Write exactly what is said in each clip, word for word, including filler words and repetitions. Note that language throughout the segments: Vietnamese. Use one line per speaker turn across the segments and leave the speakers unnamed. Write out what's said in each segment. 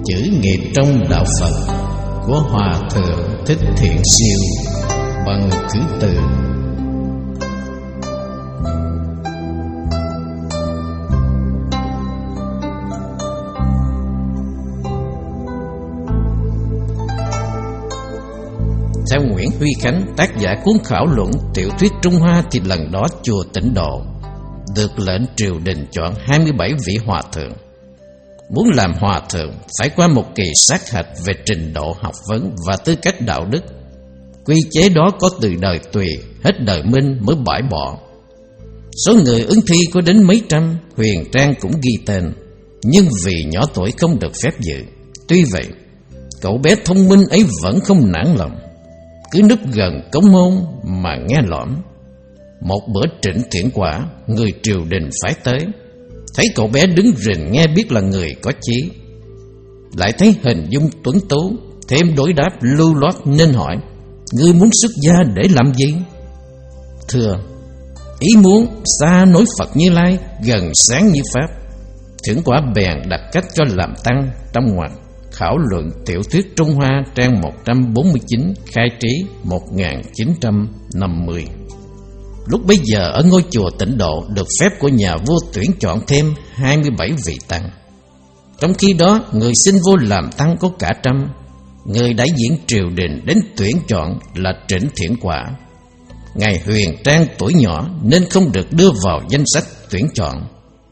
chữ nghiệp trong đạo Phật của Hòa Thượng Thích Thiện Siêu bằng thứ tự. Theo Nguyễn Huy Khánh, tác giả cuốn khảo luận tiểu thuyết Trung Hoa, thì lần đó chùa Tịnh Độ được lệnh triều đình chọn hai mươi bảy vị hòa thượng. Muốn làm hòa thượng phải qua một kỳ sát hạch về trình độ học vấn và tư cách đạo đức. Quy chế đó có từ đời Tùy hết đời Minh mới bãi bỏ. Số người ứng thi có đến mấy trăm, Huyền Trang cũng ghi tên, nhưng vì nhỏ tuổi không được phép dự. Tuy vậy, cậu bé thông minh ấy vẫn không nản lòng, cứ núp gần cống môn mà nghe lõm. Một bữa Trịnh Thiện Quả, người triều đình phải tới, thấy cậu bé đứng rình nghe biết là người có chí, lại thấy hình dung tuấn tú, thêm đối đáp lưu loát nên hỏi: ngươi muốn xuất gia để làm gì? Thưa, ý muốn xa nối Phật Như Lai, gần sáng như Pháp. Thiện Quả bèn đặt cách cho làm tăng trong ngoặc khảo luận tiểu thuyết Trung Hoa trang một trăm bốn mươi chín, khai trí một nghìn chín trăm năm mươi. Lúc bấy giờ ở ngôi chùa Tịnh Độ được phép của nhà vua tuyển chọn thêm hai mươi bảy vị tăng. Trong khi đó, người xin vô làm tăng có cả trăm. Người đại diện triều đình đến tuyển chọn là Trịnh Thiện Quả. Ngài Huyền Trang tuổi nhỏ nên không được đưa vào danh sách tuyển chọn,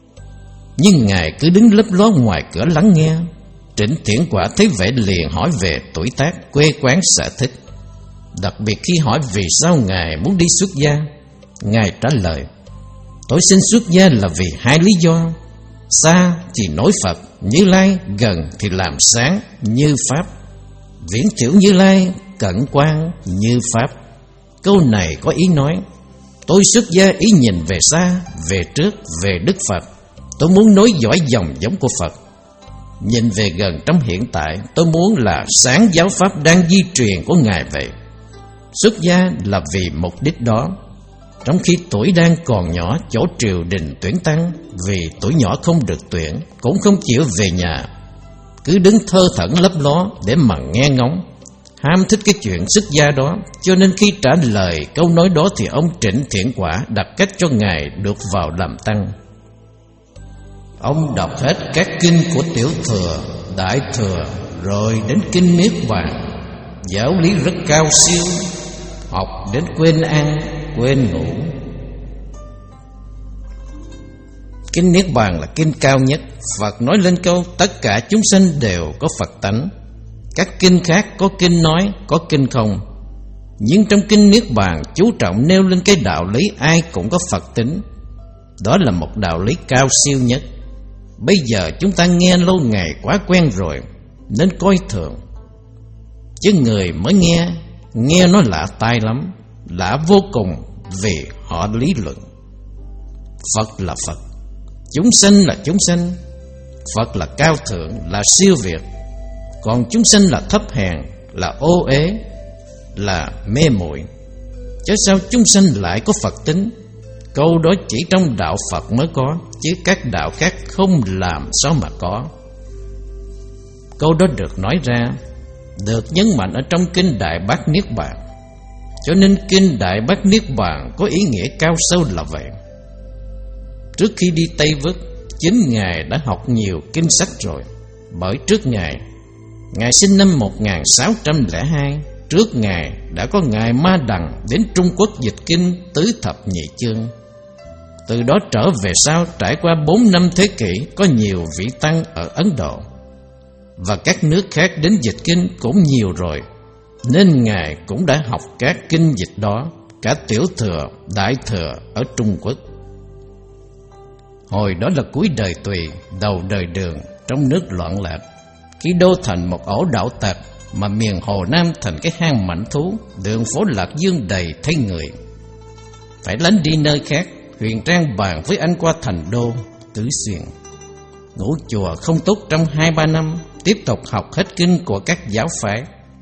nhưng ngài cứ đứng lấp ló ngoài cửa lắng nghe. Trịnh Thiện Quả thấy vậy liền hỏi về tuổi tác, quê quán, sở thích. Đặc biệt khi hỏi vì sao ngài muốn đi xuất gia, ngài trả lời: tôi xin xuất gia là vì hai lý do. Xa thì nối Phật Như Lai, gần thì làm sáng như Pháp. Viễn chữ Như Lai, cận quan như Pháp. Câu này có ý nói: tôi xuất gia ý nhìn về xa, về trước, về Đức Phật. Tôi muốn nối dõi dòng giống của Phật. Nhìn về gần trong hiện tại, tôi muốn là sáng giáo Pháp đang di truyền của ngài vậy. Xuất gia là vì mục đích đó. Trong khi tuổi đang còn nhỏ, chỗ triều đình tuyển tăng, vì tuổi nhỏ không được tuyển, cũng không chịu về nhà, cứ đứng thơ thẩn lấp ló để mà nghe ngóng, ham thích cái chuyện xuất gia đó. Cho nên khi trả lời câu nói đó thì ông Trịnh Thiện Quả đặt cách cho ngài được vào làm tăng. Ông đọc hết các kinh của Tiểu Thừa, Đại Thừa, rồi đến kinh Niết Bàn. Giáo lý rất cao siêu, học đến quên ăn, quên ngủ. Kinh Niết Bàn là kinh cao nhất. Phật nói lên câu tất cả chúng sanh đều có Phật tánh. Các kinh khác có kinh nói, có kinh không. Nhưng trong kinh Niết Bàn chú trọng nêu lên cái đạo lý ai cũng có Phật tính. Đó là một đạo lý cao siêu nhất. Bây giờ chúng ta nghe lâu ngày quá quen rồi nên coi thường, chứ người mới nghe, nghe nó lạ tai lắm, lạ vô cùng, vì họ lý luận. Phật là Phật, chúng sanh là chúng sanh. Phật là cao thượng, là siêu việt, còn chúng sanh là thấp hèn, là ô uế, là mê muội. Chứ sao chúng sanh lại có Phật tính? Câu đó chỉ trong đạo Phật mới có, chứ các đạo khác không làm sao mà có. Câu đó được nói ra, được nhấn mạnh ở trong kinh Đại Bát Niết Bàn. Cho nên kinh Đại Bát Niết Bàn có ý nghĩa cao sâu là vậy. Trước khi đi Tây Vức, chính ngài đã học nhiều kinh sách rồi. Bởi trước ngài, ngài sinh năm một nghìn sáu trăm lẻ hai. Trước ngài đã có ngài Ma Đằng đến Trung Quốc dịch kinh Tứ Thập Nhị Chương. Từ đó trở về sau, trải qua bốn năm thế kỷ, có nhiều vị tăng ở Ấn Độ và các nước khác đến dịch kinh cũng nhiều rồi, nên ngài cũng đã học các kinh dịch đó, cả Tiểu Thừa, Đại Thừa ở Trung Quốc. Hồi đó là cuối đời Tùy, đầu đời Đường, trong nước loạn lạc, khi đô thành một ổ đạo tặc, mà miền Hồ Nam thành cái hang mãnh thú, đường phố Lạc Dương đầy thấy người. Phải lánh đi nơi khác. Huyền Trang bàn với anh qua thành đô Tứ Xuyên, ngủ chùa không tốt trong hai ba năm, tiếp tục học hết kinh của các giáo phái.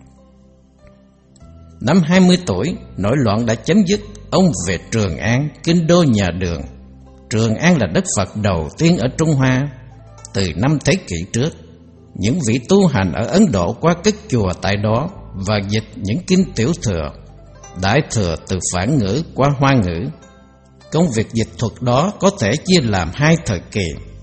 Năm hai mươi tuổi, nổi loạn đã chấm dứt. Ông về Trường An, kinh đô nhà Đường. Trường An là đất Phật đầu tiên ở Trung Hoa từ năm thế kỷ trước. những vị tu hành ở Ấn Độ qua các chùa tại đó và dịch những kinh tiểu thừa, đại thừa từ Phản ngữ qua Hoa ngữ. Công việc dịch thuật đó có thể chia làm hai thời kỳ.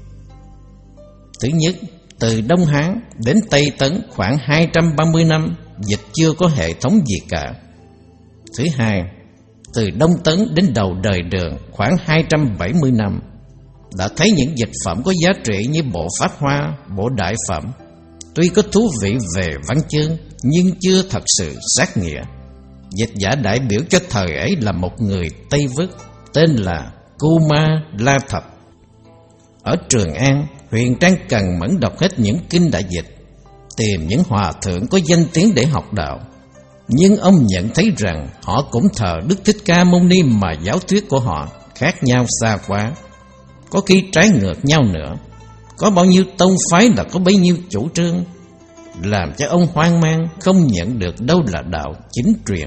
Thứ nhất, từ Đông Hán đến Tây Tấn khoảng hai trăm ba mươi năm, dịch chưa có hệ thống gì cả. Thứ hai, từ Đông Tấn đến đầu đời Đường khoảng hai trăm bảy mươi năm, đã thấy những dịch phẩm có giá trị như bộ Pháp Hoa, bộ Đại Phẩm. Tuy có thú vị về văn chương, nhưng chưa thật sự sát nghĩa. Dịch giả đại biểu cho thời ấy là một người Tây Vức tên là Kuma La Thập. Ở Trường An, Huyền Trang cần mẫn đọc hết những kinh đã dịch, tìm những hòa thượng có danh tiếng để học đạo. Nhưng ông nhận thấy rằng họ cũng thờ Đức Thích Ca Mâu Ni mà giáo thuyết của họ khác nhau xa quá, có khi trái ngược nhau nữa. Có bao nhiêu tông phái là có bấy nhiêu chủ trương, làm cho ông hoang mang không nhận được đâu là đạo chính truyền.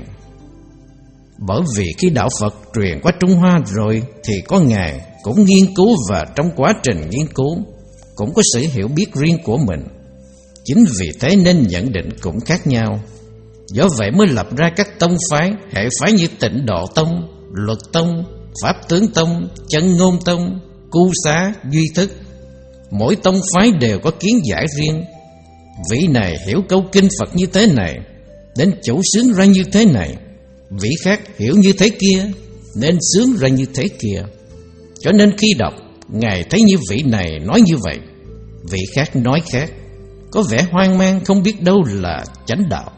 Bởi vì khi đạo Phật truyền qua Trung Hoa rồi thì có Ngài cũng nghiên cứu, và trong quá trình nghiên cứu cũng có sự hiểu biết riêng của mình. Chính vì thế nên nhận định cũng khác nhau. Do vậy mới lập ra các tông phái, hệ phái như Tịnh Độ Tông, Luật Tông, Pháp Tướng Tông, Chân Ngôn Tông, Cu Xá, Duy Thức. Mỗi tông phái đều có kiến giải riêng. Vị này hiểu câu kinh Phật như thế này nên chủ sướng ra như thế này, vị khác hiểu như thế kia nên sướng ra như thế kia. Cho nên khi đọc, Ngài thấy như vị này nói như vậy, vị khác nói khác, có vẻ hoang mang không biết đâu là chánh đạo.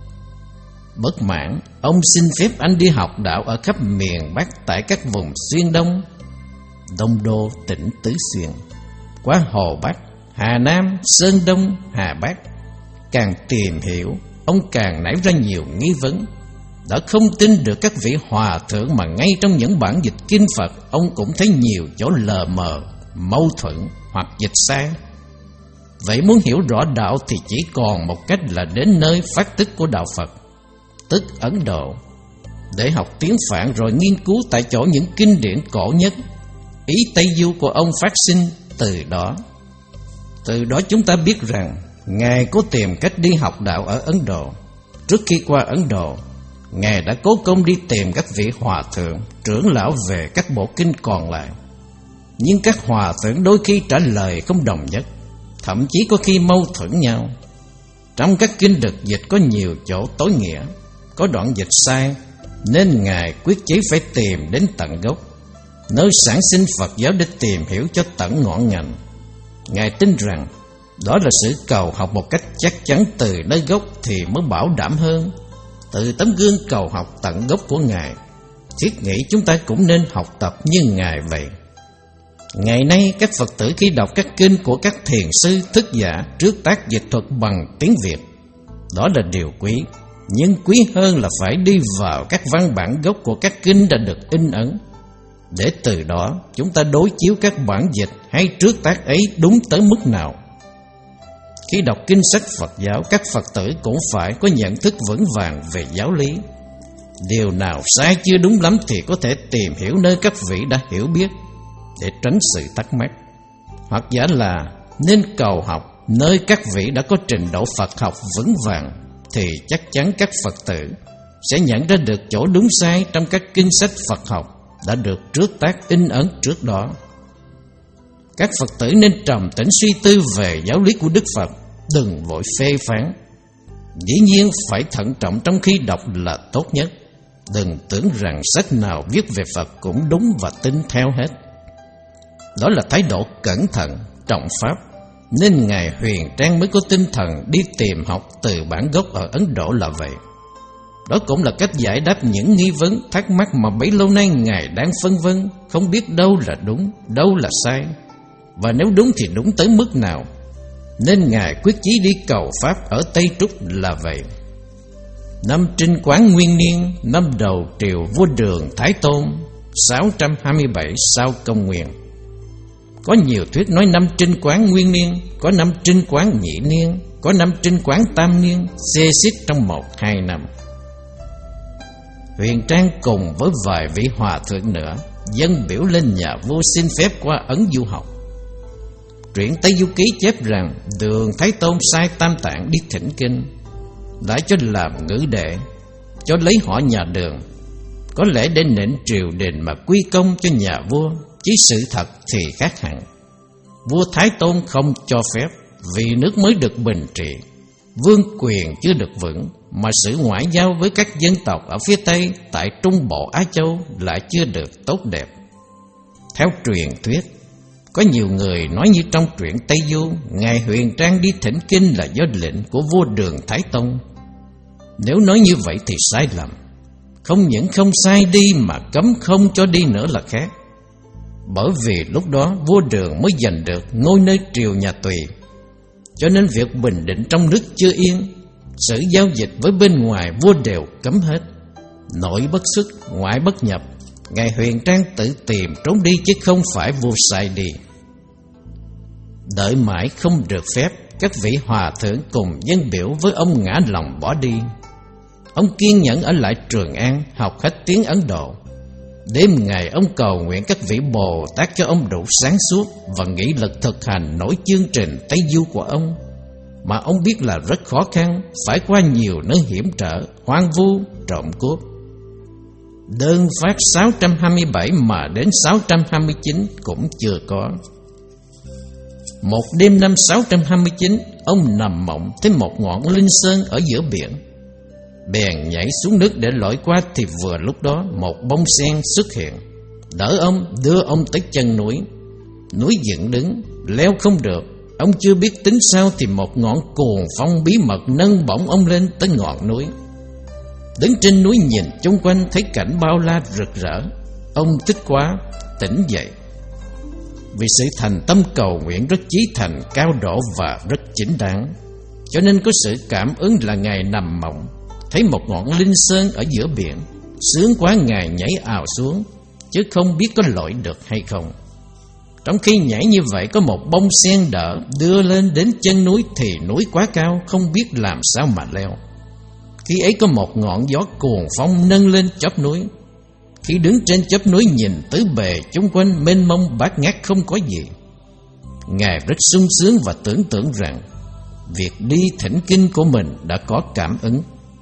Bất mãn, ông xin phép anh đi học đạo ở khắp miền Bắc, tại các vùng Xuyên Đông, Đông Đô, tỉnh Tứ Xuyên, qua Hồ Bắc, Hà Nam, Sơn Đông, Hà Bắc. Càng tìm hiểu, ông càng nảy ra nhiều nghi vấn. Đã không tin được các vị hòa thượng mà ngay trong những bản dịch kinh Phật, ông cũng thấy nhiều chỗ lờ mờ, mâu thuẫn hoặc dịch sai. Vậy muốn hiểu rõ đạo thì chỉ còn một cách là đến nơi phát tích của đạo Phật, tức Ấn Độ, để học tiếng Phạn rồi nghiên cứu tại chỗ những kinh điển cổ nhất. Ý Tây Du của ông phát sinh từ đó. Từ đó chúng ta biết rằng Ngài có tìm cách đi học đạo ở Ấn Độ. Trước khi qua Ấn Độ, Ngài đã cố công đi tìm các vị hòa thượng, trưởng lão về các bộ kinh còn lại. Nhưng các hòa thượng đôi khi trả lời không đồng nhất, thậm chí có khi mâu thuẫn nhau. Trong các kinh được dịch có nhiều chỗ tối nghĩa, có đoạn dịch sai, nên Ngài quyết chí phải tìm đến tận gốc, nơi sản sinh Phật giáo, để tìm hiểu cho tận ngọn ngành. Ngài tin rằng đó là sự cầu học một cách chắc chắn từ nơi gốc thì mới bảo đảm hơn. Từ tấm gương cầu học tận gốc của Ngài, thiết nghĩ chúng ta cũng nên học tập như Ngài vậy. Ngày nay các Phật tử khi đọc các kinh của các thiền sư thức giả trước tác dịch thuật bằng tiếng Việt, đó là điều quý. Nhưng quý hơn là phải đi vào các văn bản gốc của các kinh đã được in ấn, để từ đó chúng ta đối chiếu các bản dịch hay trước tác ấy đúng tới mức nào. Khi đọc kinh sách Phật giáo, các Phật tử cũng phải có nhận thức vững vàng về giáo lý. Điều nào sai chưa đúng lắm thì có thể tìm hiểu nơi các vị đã hiểu biết, để tránh sự thắc mắc. Hoặc giả là nên cầu học nơi các vị đã có trình độ Phật học vững vàng, thì chắc chắn các Phật tử sẽ nhận ra được chỗ đúng sai trong các kinh sách Phật học đã được trước tác in ấn trước đó. Các Phật tử nên trầm tĩnh suy tư về giáo lý của Đức Phật, đừng vội phê phán. Dĩ nhiên phải thận trọng trong khi đọc là tốt nhất. Đừng tưởng rằng sách nào viết về Phật cũng đúng và tin theo hết. Đó là thái độ cẩn thận, trọng pháp, nên Ngài Huyền Trang mới có tinh thần đi tìm học từ bản gốc ở Ấn Độ là vậy. Đó cũng là cách giải đáp những nghi vấn, thắc mắc mà bấy lâu nay Ngài đang phân vân, không biết đâu là đúng, đâu là sai, và nếu đúng thì đúng tới mức nào. Nên Ngài quyết chí đi cầu pháp ở Tây Trúc là vậy. Năm Trinh Quán Nguyên Niên, năm đầu triều vua Đường Thái Tôn, sáu trăm hai mươi bảy sau công nguyên. Có nhiều thuyết nói năm Trinh Quán Nguyên Niên, có năm Trinh Quán Nhị Niên, có năm Trinh Quán Tam Niên, xê xích trong một hai năm. Huyền Trang cùng với vài vị hòa thượng nữa dâng biểu lên nhà vua xin phép qua Ấn du học. truyện Tây Du Ký chép rằng Đường Thái Tôn sai Tam Tạng đi thỉnh kinh, đã cho làm ngữ đệ, cho lấy họ nhà Đường, có lẽ để nịnh triều đình mà quy công cho nhà vua, chứ sự thật thì khác hẳn. Vua Thái Tôn không cho phép, vì nước mới được bình trị, vương quyền chưa được vững, mà sự ngoại giao với các dân tộc ở phía Tây tại Trung Bộ Á Châu lại chưa được tốt đẹp. Theo truyền thuyết, có nhiều người nói như trong truyện Tây Du, Ngài Huyền Trang đi thỉnh kinh là do lệnh của vua Đường Thái Tông. Nếu nói như vậy thì sai lầm. Không những không sai đi mà cấm không cho đi nữa là khác. Bởi vì lúc đó vua Đường mới giành được ngôi nơi triều nhà Tùy, cho nên việc bình định trong nước chưa yên, sự giao dịch với bên ngoài vua đều cấm hết. Nội bất xuất, ngoại bất nhập, Ngài Huyền Trang tự tìm trốn đi chứ không phải vua sai đi. Đợi mãi không được phép, các vị hòa thượng cùng dân biểu với ông ngã lòng bỏ đi. Ông kiên nhẫn ở lại Trường An học hết tiếng Ấn Độ. Đêm ngày ông cầu nguyện các vị Bồ Tát cho ông đủ sáng suốt và nghị lực thực hành nổi chương trình Tây Du của ông, mà ông biết là rất khó khăn, phải qua nhiều nơi hiểm trở, hoang vu, trộm cướp. Đơn phát sáu trăm hai mươi bảy mà đến sáu trăm hai mươi chín cũng chưa có. Một đêm năm sáu trăm hai mươi chín, ông nằm mộng thấy một ngọn linh sơn ở giữa biển. Bèn nhảy xuống nước để lội qua, thì vừa lúc đó một bông sen xuất hiện, đỡ ông, đưa ông tới chân núi. Núi dựng đứng, leo không được. Ông chưa biết tính sao thì một ngọn cuồng phong bí mật nâng bổng ông lên tới ngọn núi. Đứng trên núi nhìn chung quanh thấy cảnh bao la rực rỡ. Ông thích quá, tỉnh dậy. Vì sự thành tâm cầu nguyện rất chí thành, cao độ và rất chính đáng, cho nên có sự cảm ứng là Ngài nằm mộng thấy một ngọn linh sơn ở giữa biển. Sướng quá, Ngài nhảy ào xuống, chứ không biết có lội được hay không. Trong khi nhảy như vậy, có một bông sen đỡ đưa lên đến chân núi, thì núi quá cao, không biết làm sao mà leo. Khi ấy có một ngọn gió cuồng phong nâng lên chóp núi. Khi đứng trên chóp núi nhìn tứ bề chung quanh mênh mông bát ngát không có gì, Ngài rất sung sướng và tưởng tượng rằng việc đi thỉnh kinh của mình đã có cảm ứng.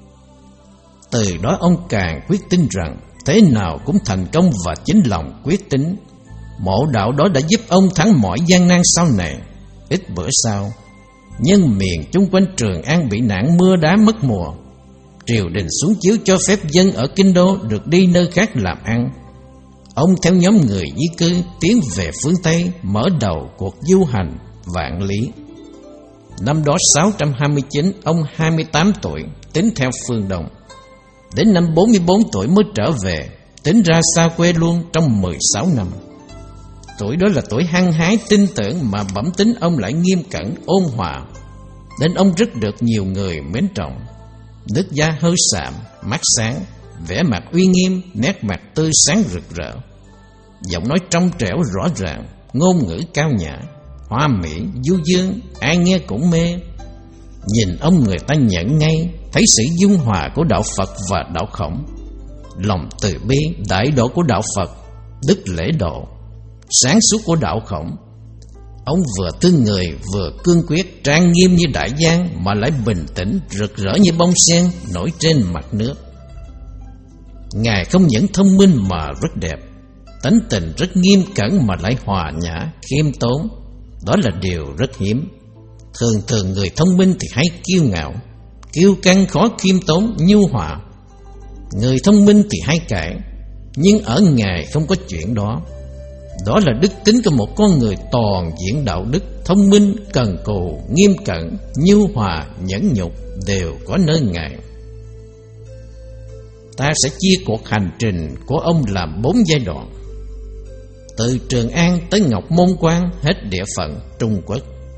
Từ đó ông càng quyết tin rằng thế nào cũng thành công và chính lòng quyết tính. Mộ đạo đó đã giúp ông thắng mọi gian nan sau này. Ít bữa sau, nhân miền chung quanh Trường An bị nạn mưa đá mất mùa. Triều đình xuống chiếu cho phép dân ở kinh đô được đi nơi khác làm ăn. Ông theo nhóm người di cư tiến về phương Tây, mở đầu cuộc du hành vạn lý. Năm đó sáu trăm hai mươi chín, ông hai mươi tám tuổi, tính theo phương Đông. Đến năm bốn mươi bốn tuổi mới trở về, tính ra xa quê luôn trong mười sáu năm. Tuổi đó là tuổi hăng hái tin tưởng, mà bẩm tính ông lại nghiêm cẩn ôn hòa, nên ông rất được nhiều người mến trọng. Nước da hơi sạm, mắt sáng, vẻ mặt uy nghiêm, nét mặt tươi sáng rực rỡ, giọng nói trong trẻo rõ ràng, ngôn ngữ cao nhã, hoa mỹ, du dương, ai nghe cũng mê. Nhìn ông người ta nhận ngay, thấy sự dung hòa của đạo Phật và đạo Khổng, lòng từ bi, đại độ của đạo Phật, đức lễ độ, sáng suốt của đạo Khổng. Ông vừa thương người, vừa cương quyết, trang nghiêm như đại giang, mà lại bình tĩnh, rực rỡ như bông sen nổi trên mặt nước. Ngài không những thông minh mà rất đẹp, tánh tình rất nghiêm cẩn mà lại hòa nhã, khiêm tốn. Đó là điều rất hiếm. Thường thường người thông minh thì hay kiêu ngạo, kiêu căng, khó khiêm tốn, nhu hòa. Người thông minh thì hay cãi, nhưng ở Ngài không có chuyện đó. Đó là đức tính của một con người toàn diện đạo đức, thông minh, cần cù, nghiêm cẩn, nhu hòa, nhẫn nhục đều có nơi Ngài. Ta sẽ chia cuộc hành trình của ông làm bốn giai đoạn. Từ Trường An tới Ngọc Môn Quan, hết địa phận Trung Quốc.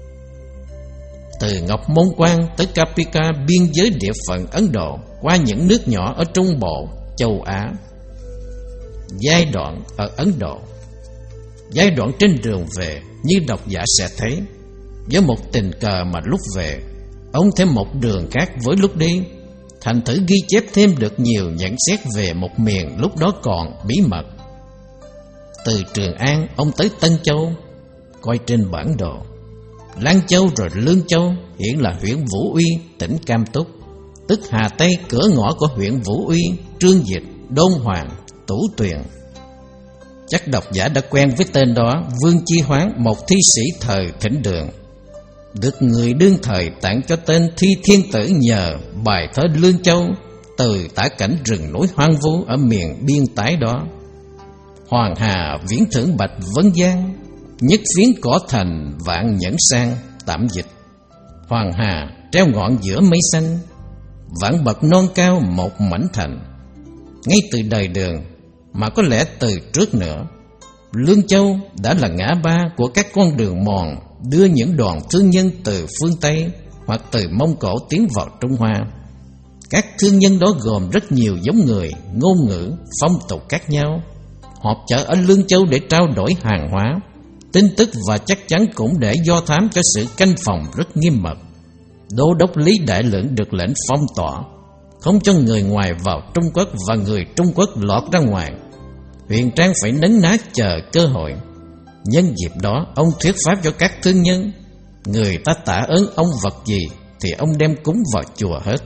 Từ Ngọc Môn Quan tới Kapika, biên giới địa phận Ấn Độ, qua những nước nhỏ ở Trung Bộ, châu Á. Giai đoạn ở Ấn Độ. Giai đoạn trên đường về, như độc giả sẽ thấy, với một tình cờ mà lúc về, ông thêm một đường khác với lúc đi, thành thử ghi chép thêm được nhiều nhận xét về một miền lúc đó còn bí mật. Từ Trường An, ông tới Tân Châu, coi trên bản đồ, Lan Châu rồi Lương Châu, hiện là huyện Vũ Uy, tỉnh Cam Túc, tức Hà Tây, cửa ngõ của huyện Vũ Uy, Trương Dịch, Đôn Hoàng, Tủ Tuyền. Chắc độc giả đã quen với tên đó. Vương Chi Hoán, một thi sĩ thời Thịnh Đường, được người đương thời tặng cho tên Thi Thiên Tử nhờ bài thơ Lương Châu, từ tả cảnh rừng núi hoang vu ở miền biên tái đó. Hoàng hà viễn thưởng bạch vân giang, nhất phiến cỏ thành vạn nhẫn sang. Tạm dịch: Hoàng hà treo ngọn giữa mây xanh, vạn bậc non cao một mảnh thành. Ngay từ đời Đường, mà có lẽ từ trước nữa, Lương Châu đã là ngã ba của các con đường mòn đưa những đoàn thương nhân từ phương Tây hoặc từ Mông Cổ tiến vào Trung Hoa. Các thương nhân đó gồm rất nhiều giống người, ngôn ngữ, phong tục khác nhau, họp chợ ở Lương Châu để trao đổi hàng hóa, tin tức và chắc chắn cũng để do thám cho sự canh phòng rất nghiêm mật. Đô đốc Lý Đại Lượng được lệnh phong tỏa, không cho người ngoài vào Trung Quốc và người Trung Quốc lọt ra ngoài. Huyền Trang phải nấn ná chờ cơ hội. Nhân dịp đó, ông thuyết pháp cho các thương nhân, người ta tạ ơn ông vật gì thì ông đem cúng vào chùa hết.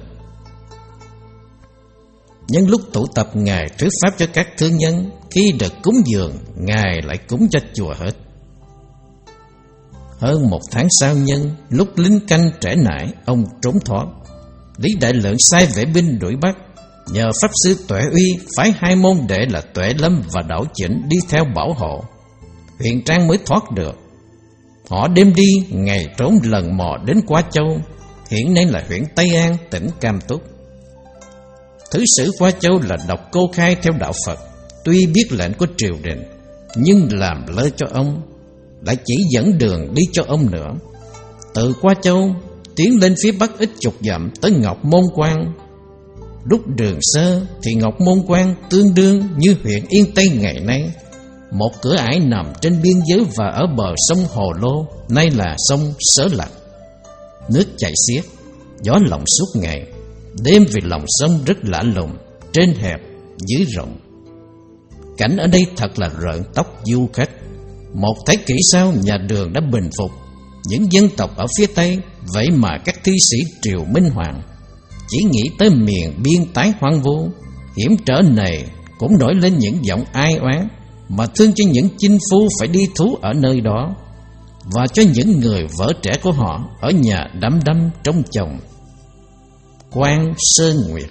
Nhân lúc tụ tập, Ngài thuyết pháp cho các thương nhân, khi được cúng dường, Ngài lại cúng cho chùa hết. Hơn một tháng sau nhân, lúc lính canh trễ nải, ông trốn thoát. Lý Đại Lượng sai vệ binh đuổi bắt, nhờ pháp sư Tuệ Uy phái hai môn đệ là Tuệ Lâm và Đảo Chỉnh đi theo bảo hộ. Huyền Trang mới thoát được. Họ đêm đi, ngày trốn lần mò đến Qua Châu, hiện nay là huyện Tây An, tỉnh Cam Túc. Thứ sử Qua Châu là độc cô khai theo đạo Phật, tuy biết lệnh của triều đình, nhưng làm lơ cho ông, lại chỉ dẫn đường đi cho ông nữa. Từ Qua Châu tiến lên phía bắc ít chục dặm tới Ngọc Môn Quan. Lúc đường sơ thì Ngọc Môn Quan tương đương như huyện Yên Tây ngày nay, một cửa ải nằm trên biên giới và ở bờ sông Hồ Lô, nay là sông Sớ Lạch. Nước chảy xiết, gió lộng suốt ngày. Đêm vì lòng sông rất lạ lùng, trên hẹp, dưới rộng. Cảnh ở đây thật là rợn tóc du khách. Một thế kỷ sau, nhà Đường đã bình phục những dân tộc ở phía Tây. Vậy mà các thi sĩ triều Minh Hoàng chỉ nghĩ tới miền biên tái hoang vu, hiểm trở này cũng nổi lên những giọng ai oán, mà thương cho những chinh phu phải đi thú ở nơi đó, và cho những người vợ trẻ của họ ở nhà đắm đắm trong chồng. Quan Sơn Nguyệt.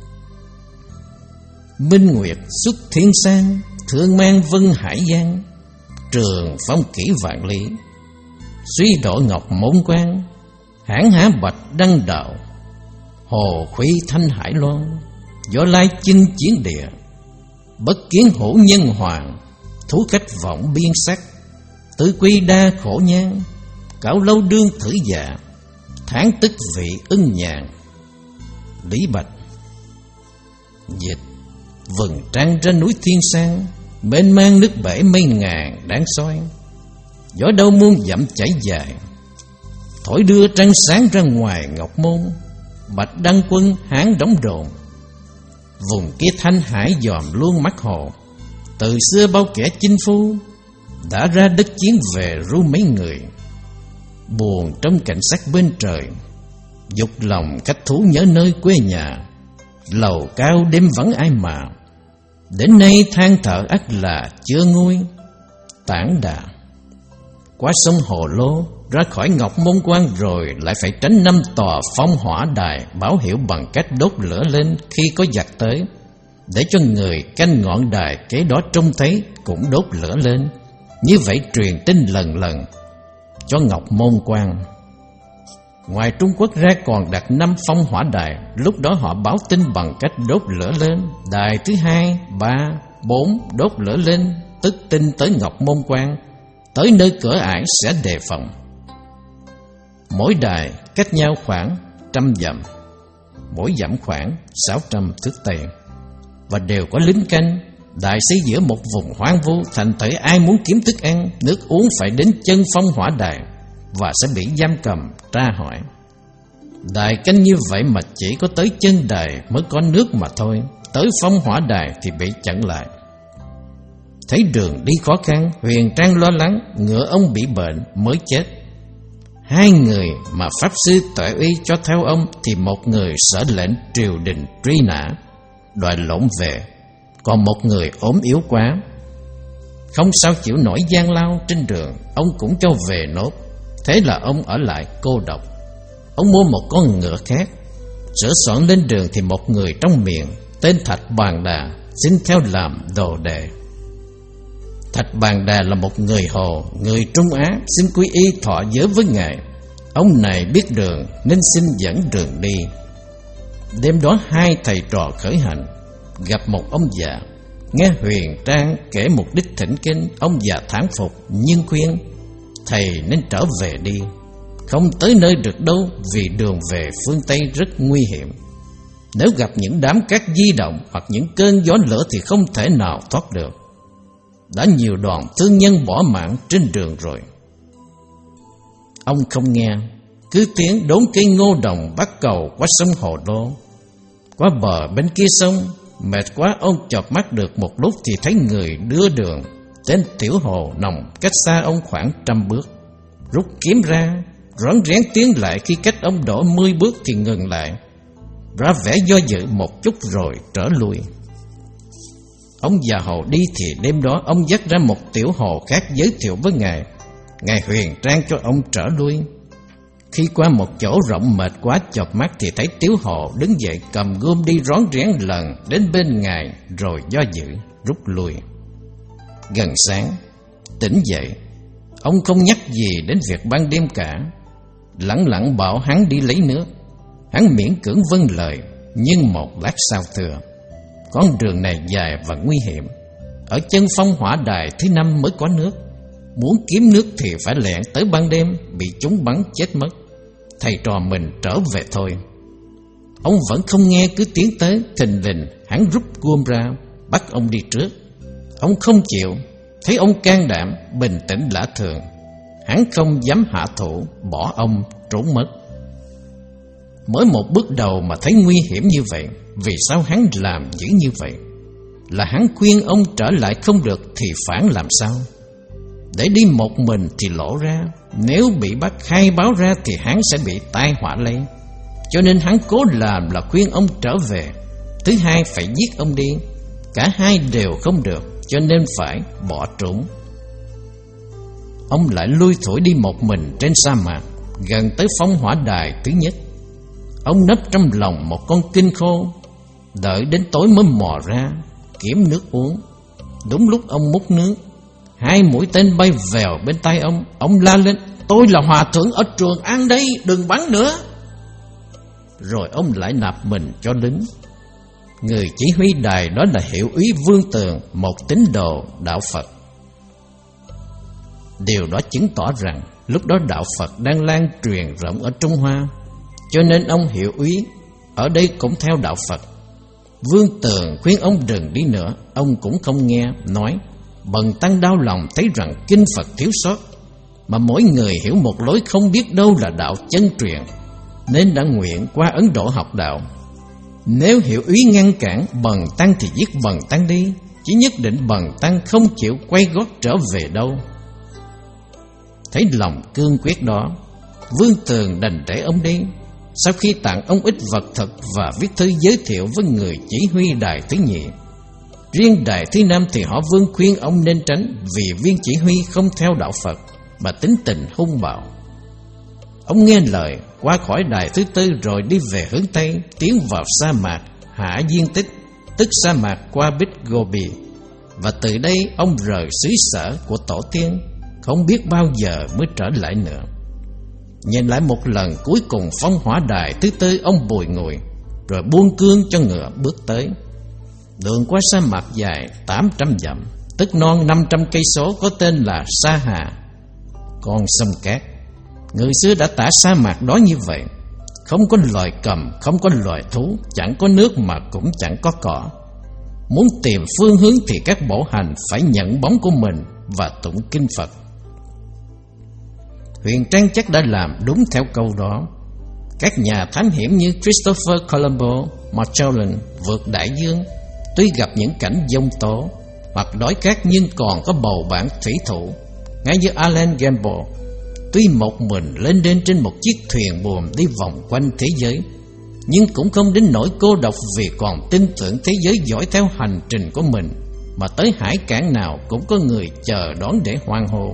Minh Nguyệt xuất thiên sang, thương mang vân hải giang. Trường phong kỷ vạn lý, suy độ ngọc môn quan. Hãn há bạch đăng đạo, hồ khuy thanh hải loan. Gió lai chinh chiến địa, bất kiến hữu nhân hoàng. Thú khách vọng biên sắc, tự quy đa khổ nhan. Cảo lâu đương thử dạ, tháng tức vị ưng nhàn. Lý Bạch. Dịch: vầng trăng trên núi Thiên Sang, mênh mang nước bể mây ngàn đáng soi. Gió đâu muôn dặm chảy dài, thổi đưa trăng sáng ra ngoài Ngọc Môn. Bạch Đăng quân Hán đóng đồn, vùng kia thanh hải dòm luôn mắt hồ. Từ xưa bao kẻ chinh phu, đã ra đất chiến về ru mấy người. Buồn trong cảnh sắc bên trời, dục lòng khách thú nhớ nơi quê nhà. Lầu cao đêm vắng ai mà, đến nay than thở ắt là chưa nguôi. Tản Đà. Qua sông Hồ Lô, ra khỏi Ngọc Môn Quan rồi lại phải tránh năm tòa phong hỏa đài, báo hiệu bằng cách đốt lửa lên khi có giặc tới, để cho người canh ngọn đài kế đó trông thấy cũng đốt lửa lên. Như vậy truyền tin lần lần cho Ngọc Môn Quan. Ngoài Trung Quốc ra còn đặt năm phong hỏa đài. Lúc đó họ báo tin bằng cách đốt lửa lên. Đài thứ hai, ba, bốn đốt lửa lên, tức tin tới Ngọc Môn Quan, tới nơi cửa ải sẽ đề phòng. Mỗi đài cách nhau khoảng trăm dặm, mỗi dặm khoảng sáu trăm thước Tây, và đều có lính canh. Đài xây giữa một vùng hoang vu, thành thử ai muốn kiếm thức ăn, nước uống phải đến chân phong hỏa đài và sẽ bị giam cầm, tra hỏi. Đài canh như vậy mà chỉ có tới chân đài mới có nước mà thôi, tới phong hỏa đài thì bị chặn lại. Thấy đường đi khó khăn, Huyền Trang lo lắng ngựa ông bị bệnh mới chết. Hai người mà Pháp Sư Tuệ Uy cho theo ông thì một người sở lệnh triều đình truy nã, đòi lộn về, còn một người ốm yếu quá, không sao chịu nổi gian lao trên đường, ông cũng cho về nốt. Thế là ông ở lại cô độc. Ông mua một con ngựa khác, sửa soạn lên đường thì một người trong miền tên Thạch Bàn Đà xin theo làm đồ đệ. Thạch Bàn Đà là một người Hồ, người Trung Á, xin quy y thọ giới với ngài. Ông này biết đường nên xin dẫn đường đi. Đêm đó hai thầy trò khởi hành, gặp một ông già. Nghe Huyền Trang kể mục đích thỉnh kinh, ông già thán phục nhưng khuyên thầy nên trở về đi, không tới nơi được đâu, vì đường về phương Tây rất nguy hiểm. Nếu gặp những đám cát di động hoặc những cơn gió lửa thì không thể nào thoát được. Đã nhiều đoàn thương nhân bỏ mạng trên đường rồi. Ông không nghe, cứ tiến đốn cây ngô đồng bắt cầu qua sông Hồ Lô. Qua bờ bên kia sông, mệt quá ông chợp mắt được một lúc thì thấy người đưa đường tên Tiểu Hồ nằm cách xa ông khoảng trăm bước. Rút kiếm ra, rón rén tiến lại, khi cách ông đổ mươi bước thì ngừng lại, ra vẻ do dự một chút rồi trở lui. Ông già Hồ đi thì đêm đó ông dắt ra một Tiểu Hồ khác giới thiệu với ngài. Ngài Huyền Trang cho ông trở lui. Khi qua một chỗ rộng mệt quá chợp mắt thì thấy Tiểu Hồ đứng dậy cầm gươm đi rón rén lần đến bên ngài rồi do dự rút lui. Gần sáng tỉnh dậy, ông không nhắc gì đến việc ban đêm cả, lẳng lặng bảo hắn đi lấy nước. Hắn miễn cưỡng vâng lời, nhưng một lát sau thưa: con đường này dài và nguy hiểm, ở chân phong hỏa đài thứ năm mới có nước. Muốn kiếm nước thì phải lẹn tới ban đêm, bị chúng bắn chết mất. Thầy trò mình trở về thôi. Ông vẫn không nghe, cứ tiến tới. Thình lình hắn rút gươm ra bắt ông đi trước. Ông không chịu. Thấy ông can đảm, bình tĩnh lạ thường, hắn không dám hạ thủ, bỏ ông trốn mất. Mới một bước đầu mà thấy nguy hiểm như vậy, vì sao hắn làm dữ như vậy? Là hắn khuyên ông trở lại không được thì phản làm sao? Để đi một mình thì lộ ra, nếu bị bắt khai báo ra thì hắn sẽ bị tai họa lây. Cho nên hắn cố làm là khuyên ông trở về. Thứ hai phải giết ông đi. Cả hai đều không được, cho nên phải bỏ trốn. Ông lại lui thổi đi một mình trên sa mạc, gần tới phong hỏa đài thứ nhất. Ông nấp trong lòng một con kinh khô, đợi đến tối mới mò ra kiếm nước uống. Đúng lúc ông múc nước, hai mũi tên bay vèo bên tai ông. Ông la lên: tôi là hòa thượng ở Trường An đây, đừng bắn nữa. Rồi ông lại nạp mình cho lính. Người chỉ huy đài đó là Hiệu úy Vương Tường, một tín đồ đạo Phật. Điều đó chứng tỏ rằng lúc đó đạo Phật đang lan truyền rộng ở Trung Hoa, cho nên ông Hiệu úy ở đây cũng theo đạo Phật. Vương Tường khuyên ông đừng đi nữa, ông cũng không nghe, nói: bần tăng đau lòng thấy rằng kinh Phật thiếu sót, mà mỗi người hiểu một lối không biết đâu là đạo chân truyền, nên đã nguyện qua Ấn Độ học đạo. Nếu Hiệu úy ngăn cản bần tăng thì giết bần tăng đi, chỉ nhất định bần tăng không chịu quay gót trở về đâu. Thấy lòng cương quyết đó, Vương Tường đành để ông đi. Sau khi tặng ông ít vật thực và viết thư giới thiệu với người chỉ huy đài thứ nhì, riêng đài thứ năm thì họ Vương khuyên ông nên tránh, vì viên chỉ huy không theo đạo Phật mà tính tình hung bạo. Ông nghe lời, qua khỏi đài thứ tư rồi đi về hướng Tây, tiến vào sa mạc Hạ Diên Tích, tức sa mạc qua Bích Gobi. Và từ đây ông rời xứ sở của tổ tiên, không biết bao giờ mới trở lại nữa. Nhìn lại một lần cuối cùng phong hỏa đài thứ tư, ông bùi ngùi rồi buông cương cho ngựa bước tới. Đường qua sa mạc dài tám trăm dặm, tức non năm trăm cây số, có tên là Sa Hà, con sông cát. Người xưa đã tả sa mạc đó như vậy: không có loài cầm, không có loài thú, chẳng có nước mà cũng chẳng có cỏ. Muốn tìm phương hướng thì các bộ hành phải nhận bóng của mình và tụng kinh Phật. Huyền Trang chắc đã làm đúng theo câu đó. Các nhà thám hiểm như Christopher Colombo, Magellan vượt đại dương, tuy gặp những cảnh giông tố hoặc đói khát nhưng còn có bầu bạn thủy thủ, ngay như Allen Gamble. tuy một mình lên đên trên một chiếc thuyền buồm đi vòng quanh thế giới, nhưng cũng không đến nỗi cô độc, vì còn tin tưởng thế giới dõi theo hành trình của mình, mà tới hải cảng nào cũng có người chờ đón để hoan hô.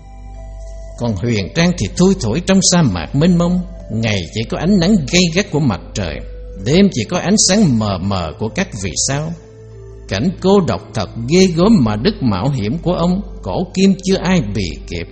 Còn Huyền Trang thì thui thủi trong sa mạc mênh mông, ngày chỉ có ánh nắng gay gắt của mặt trời, đêm chỉ có ánh sáng mờ mờ của các vì sao. Cảnh cô độc thật ghê gớm mà đức mạo hiểm của ông, cổ kim chưa ai bì kịp.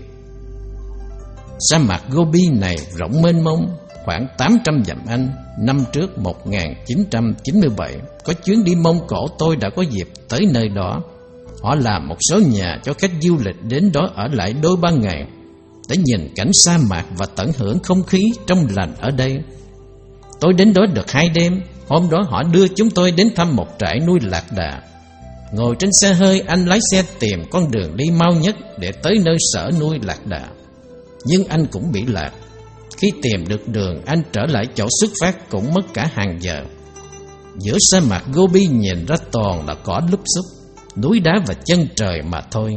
Sa mạc Gobi này rộng mênh mông, khoảng tám trăm dặm Anh. Năm trước một nghìn chín trăm chín mươi bảy, có chuyến đi Mông Cổ tôi đã có dịp tới nơi đó. Họ làm một số nhà cho khách du lịch đến đó ở lại đôi ba ngày, để nhìn cảnh sa mạc và tận hưởng không khí trong lành ở đây. Tôi đến đó được hai đêm. Hôm đó họ đưa chúng tôi đến thăm một trại nuôi lạc đà. Ngồi trên xe hơi, anh lái xe tìm con đường đi mau nhất để tới nơi sở nuôi lạc đà. Nhưng anh cũng bị lạc. Khi tìm được đường, anh trở lại chỗ xuất phát cũng mất cả hàng giờ. Giữa sa mạc Gobi nhìn ra toàn là cỏ lúp xúp, núi đá và chân trời mà thôi.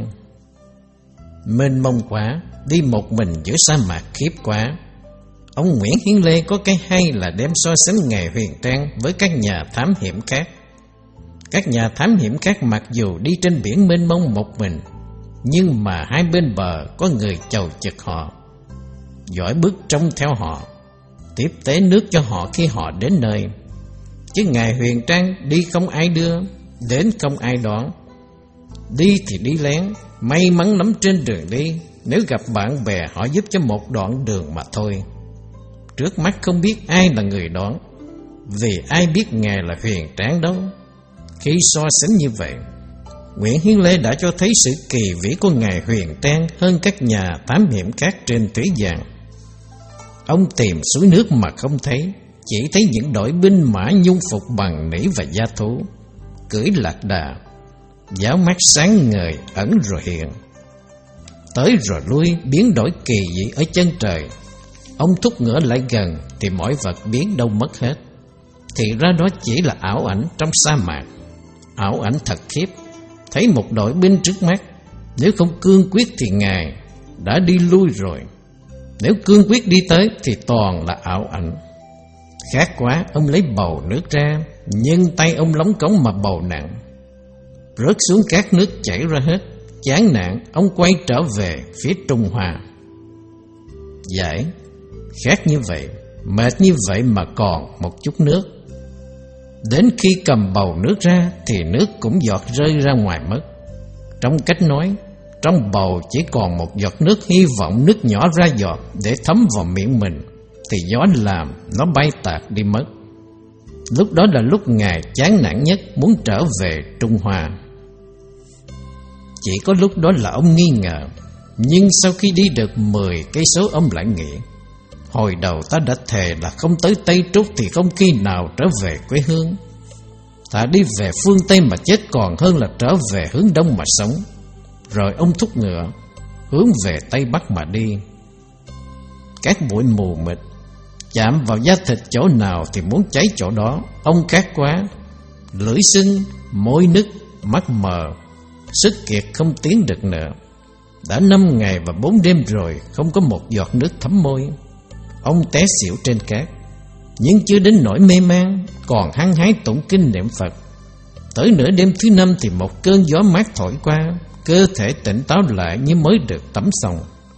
Mênh mông quá, đi một mình giữa sa mạc khiếp quá. Ông Nguyễn Hiến Lê có cái hay là đem so sánh nghề Huyền Trang với các nhà thám hiểm khác. Các nhà thám hiểm khác mặc dù đi trên biển mênh mông một mình, nhưng mà hai bên bờ có người chầu chực họ, dõi bước trông theo họ, tiếp tế nước cho họ khi họ đến nơi. Chứ ngài Huyền Trang đi không ai đưa, đến không ai đón. Đi thì đi lén, may mắn lắm trên đường đi, nếu gặp bạn bè họ giúp cho một đoạn đường mà thôi. Trước mắt không biết ai là người đón, vì ai biết ngài là Huyền Trang đâu. Khi so sánh như vậy, Nguyễn Hiến Lê đã cho thấy sự kỳ vĩ của ngài Huyền Trang hơn các nhà thám hiểm khác trên thủy vàng. Ông tìm suối nước mà không thấy, chỉ thấy những đội binh mã nhung phục bằng nỉ và da thú, cưỡi lạc đà, giáo mắt sáng ngời ẩn rồi hiện, tới rồi lui, biến đổi kỳ dị ở chân trời. Ông thúc ngựa lại gần thì mọi vật biến đâu mất hết. Thì ra đó chỉ là ảo ảnh trong sa mạc. Ảo ảnh thật khiếp. Thấy một đội binh trước mắt, nếu không cương quyết thì ngài đã đi lui rồi. Nếu cương quyết đi tới thì toàn là ảo ảnh. Khát quá, ông lấy bầu nước ra, nhưng tay ông lóng cống mà bầu nặng, rớt xuống cát nước chảy ra hết. Chán nản, ông quay trở về phía Trung Hoa. Giải, khát như vậy, mệt như vậy mà còn một chút nước. Đến khi cầm bầu nước ra thì nước cũng giọt rơi ra ngoài mất. Trong cách nói, trong bầu chỉ còn một giọt nước, hy vọng nước nhỏ ra giọt để thấm vào miệng mình, thì gió làm nó bay tạt đi mất. Lúc đó là lúc ngài chán nản nhất, muốn trở về Trung Hoa. Chỉ có lúc đó là ông nghi ngờ. Nhưng sau khi đi được mười cây số, ông lại nghĩ, hồi đầu ta đã thề là không tới Tây Trúc thì không khi nào trở về quê hương. Ta đi về phương Tây mà chết còn hơn là trở về hướng Đông mà sống. Rồi ông thúc ngựa, hướng về Tây Bắc mà đi. Cát bụi mù mịt, chạm vào da thịt chỗ nào thì muốn cháy chỗ đó. Ông cát quá, lưỡi sưng, môi nứt, mắt mờ, sức kiệt không tiến được nữa. Đã năm ngày và bốn đêm rồi, không có một giọt nước thấm môi. Ông té xỉu trên cát, nhưng chưa đến nỗi mê man, còn hăng hái tụng kinh niệm Phật. Tới nửa đêm thứ năm thì một cơn gió mát thổi qua, cơ thể tỉnh táo lại như mới được tắm xong.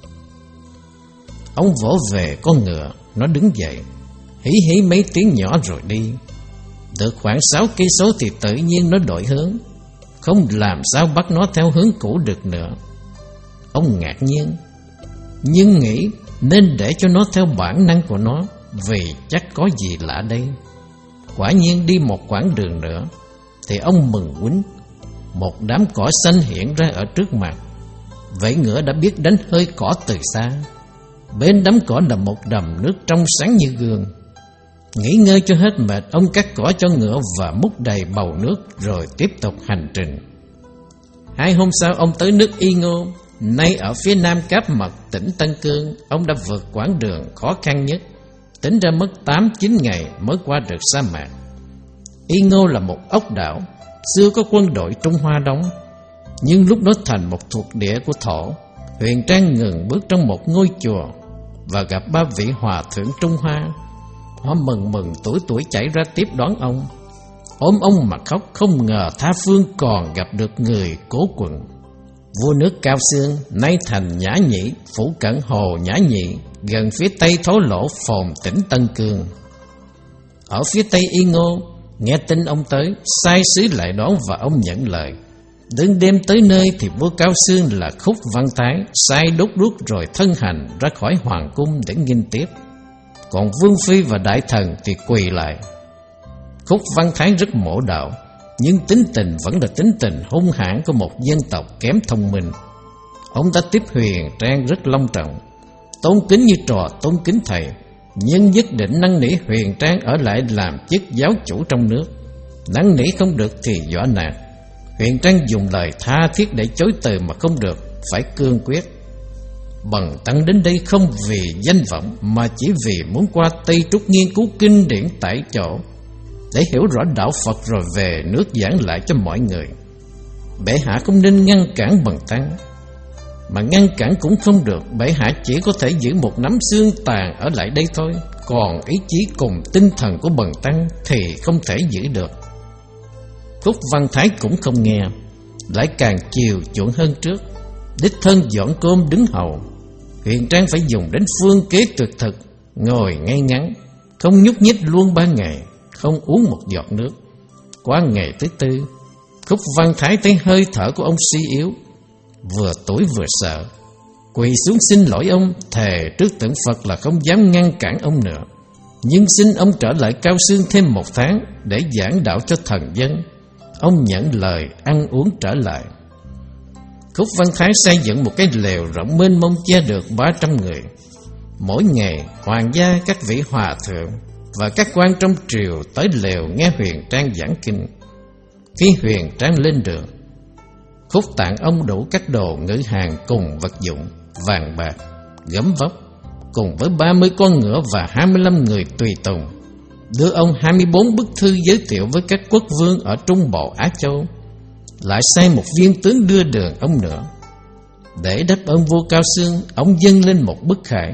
Ông vỗ về con ngựa, nó đứng dậy, hí hí mấy tiếng nhỏ rồi đi. Được khoảng sáu cây số thì tự nhiên nó đổi hướng, không làm sao bắt nó theo hướng cũ được nữa. Ông ngạc nhiên, nhưng nghĩ nên để cho nó theo bản năng của nó, vì chắc có gì lạ đây. Quả nhiên đi một quãng đường nữa thì ông mừng quýnh. Một đám cỏ xanh hiện ra ở trước mặt. Vậy ngựa đã biết đánh hơi cỏ từ xa. Bên đám cỏ là một đầm nước trong sáng như gương. Nghỉ ngơi cho hết mệt, ông cắt cỏ cho ngựa và múc đầy bầu nước, rồi tiếp tục hành trình. Hai hôm sau ông tới nước Y Ngô, nay ở phía nam Cáp Mật, tỉnh Tân Cương. Ông đã vượt quãng đường khó khăn nhất, tính ra mất tám chín ngày mới qua được sa mạc. Y Ngô là một ốc đảo, xưa có quân đội Trung Hoa đóng, nhưng lúc đó thành một thuộc địa của Thổ. Huyền Trang ngừng bước trong một ngôi chùa và gặp ba vị hòa thượng Trung Hoa. Họ mừng mừng tuổi tuổi chạy ra tiếp đón ông, ôm ông mà khóc, không ngờ tha phương còn gặp được người Cố Quận. Vua nước Cao Xương nay thành Nhã Nhĩ, phủ cận hồ Nhã Nhĩ, gần phía tây Thố Lỗ, Phồn tỉnh Tân Cương. Ở phía tây Y Ngô, nghe tin ông tới, sai sứ lại đón và ông nhận lời. Đến đêm tới nơi thì vua Cao Xương là Khúc Văn Thái sai đốt đuốc rồi thân hành ra khỏi hoàng cung để nghinh tiếp. Còn vương phi và đại thần thì quỳ lại. Khúc Văn Thái rất mổ đạo, nhưng tính tình vẫn là tính tình hung hãn của một dân tộc kém thông minh. Ông ta tiếp Huyền Trang rất long trọng, tôn kính như trò tôn kính thầy, nhưng nhất định năn nỉ Huyền Trang ở lại làm chức giáo chủ trong nước. Năn nỉ không được thì dọa nạt. Huyền Trang dùng lời tha thiết để chối từ mà không được, phải cương quyết. Bần tăng đến đây không vì danh vọng, mà chỉ vì muốn qua Tây Trúc nghiên cứu kinh điển tại chỗ, để hiểu rõ đạo Phật rồi về nước giảng lại cho mọi người. Bệ hạ không nên ngăn cản bần tăng, mà ngăn cản cũng không được. Bệ hạ chỉ có thể giữ một nắm xương tàn ở lại đây thôi, còn ý chí cùng tinh thần của bần tăng thì không thể giữ được. Khúc Văn Thái cũng không nghe, lại càng chiều chuộng hơn trước, đích thân dọn cơm đứng hầu. Huyền Trang phải dùng đến phương kế tuyệt thực, ngồi ngay ngắn, không nhúc nhích luôn ba ngày, không uống một giọt nước. Qua ngày thứ tư, Khúc Văn Thái thấy hơi thở của ông suy yếu, vừa tuổi vừa sợ, quỳ xuống xin lỗi ông, thề trước tượng Phật là không dám ngăn cản ông nữa, nhưng xin ông trở lại Cao Xương thêm một tháng để giảng đạo cho thần dân. Ông nhận lời ăn uống trở lại. Khúc Văn Thái xây dựng một cái lều rộng mênh mông che được ba trăm người. Mỗi ngày hoàng gia, các vị hòa thượng và các quan trong triều tới lều nghe Huyền Trang giảng kinh. Khi Huyền Trang lên đường, Khúc tặng ông đủ các đồ ngữ hàng cùng vật dụng, vàng bạc, gấm vóc, cùng với ba mươi con ngựa và hai mươi lăm người tùy tùng, đưa ông hai mươi bốn bức thư giới thiệu với các quốc vương ở Trung Bộ Á Châu, lại sai một viên tướng đưa đường ông nữa. Để đáp ơn vua Cao Xương, ông dâng lên một bức khải: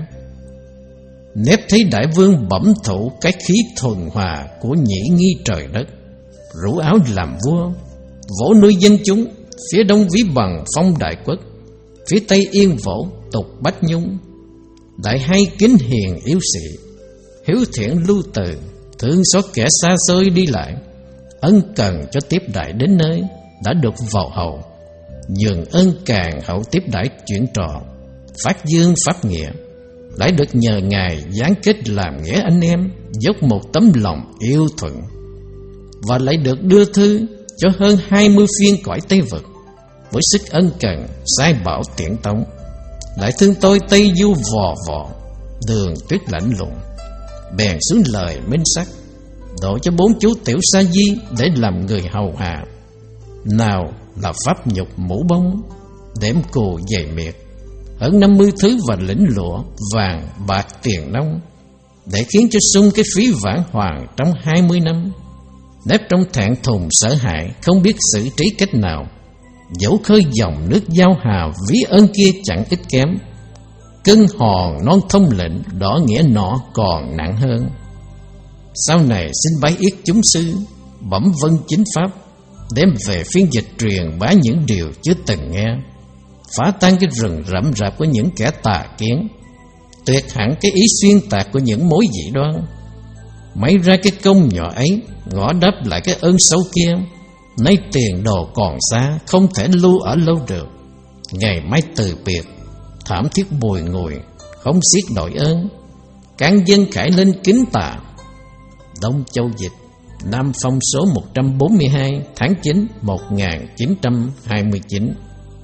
nép thấy đại vương bẩm thụ cái khí thuần hòa của nhĩ nghi trời đất, rủ áo làm vua, vỗ nuôi dân chúng. Phía đông ví bằng phong đại quốc, phía tây yên vỗ tục bách nhung. Đại hay kính hiền yếu sĩ, hiếu thiện lưu từ, thương xót kẻ xa xôi đi lại. Ân cần cho tiếp đại đến nơi, đã được vào hầu, nhường ơn càng hậu tiếp đãi chuyện trò, phát dương pháp nghĩa. Lại được nhờ ngài gián kết làm nghĩa anh em, dốc một tấm lòng yêu thuận. Và lại được đưa thư cho hơn hai mươi phiên cõi Tây Vực, với sức ân cần sai bảo tiện tống. Lại thương tôi Tây Du vò vò, đường tuyết lạnh lùng, bèn xuống lời minh sắc, độ cho bốn chú tiểu sa di để làm người hầu hạ. Nào là pháp nhục mũ bông, đếm cù dày miệt, hơn năm mươi thứ và lĩnh lụa, vàng, bạc, tiền nông, để khiến cho sung cái phí vãn hoàng trong hai mươi năm. Nếp trong thẹn thùng sợ hãi, không biết xử trí cách nào. Dẫu khơi dòng nước giao hà, ví ơn kia chẳng ít kém. Cân hòn non thông lệnh, đỏ nghĩa nọ còn nặng hơn. Sau này xin bái yết chúng sư, bẩm vân chính pháp, đem về phiên dịch truyền bá những điều chưa từng nghe, phá tan cái rừng rậm rạp của những kẻ tà kiến, tuyệt hẳn cái ý xuyên tạc của những mối dị đoan. Mấy ra cái công nhỏ ấy, ngõ đáp lại cái ơn xấu kia. Nay tiền đồ còn xa, không thể lưu ở lâu được. Ngày mai từ biệt, thảm thiết bùi ngùi, không xiết đội ơn. Cán dân khải lên kính tạ. Đông Châu Dịch, Nam Phong số một trăm bốn mươi hai, tháng chín, một nghìn chín trăm hai mươi chín.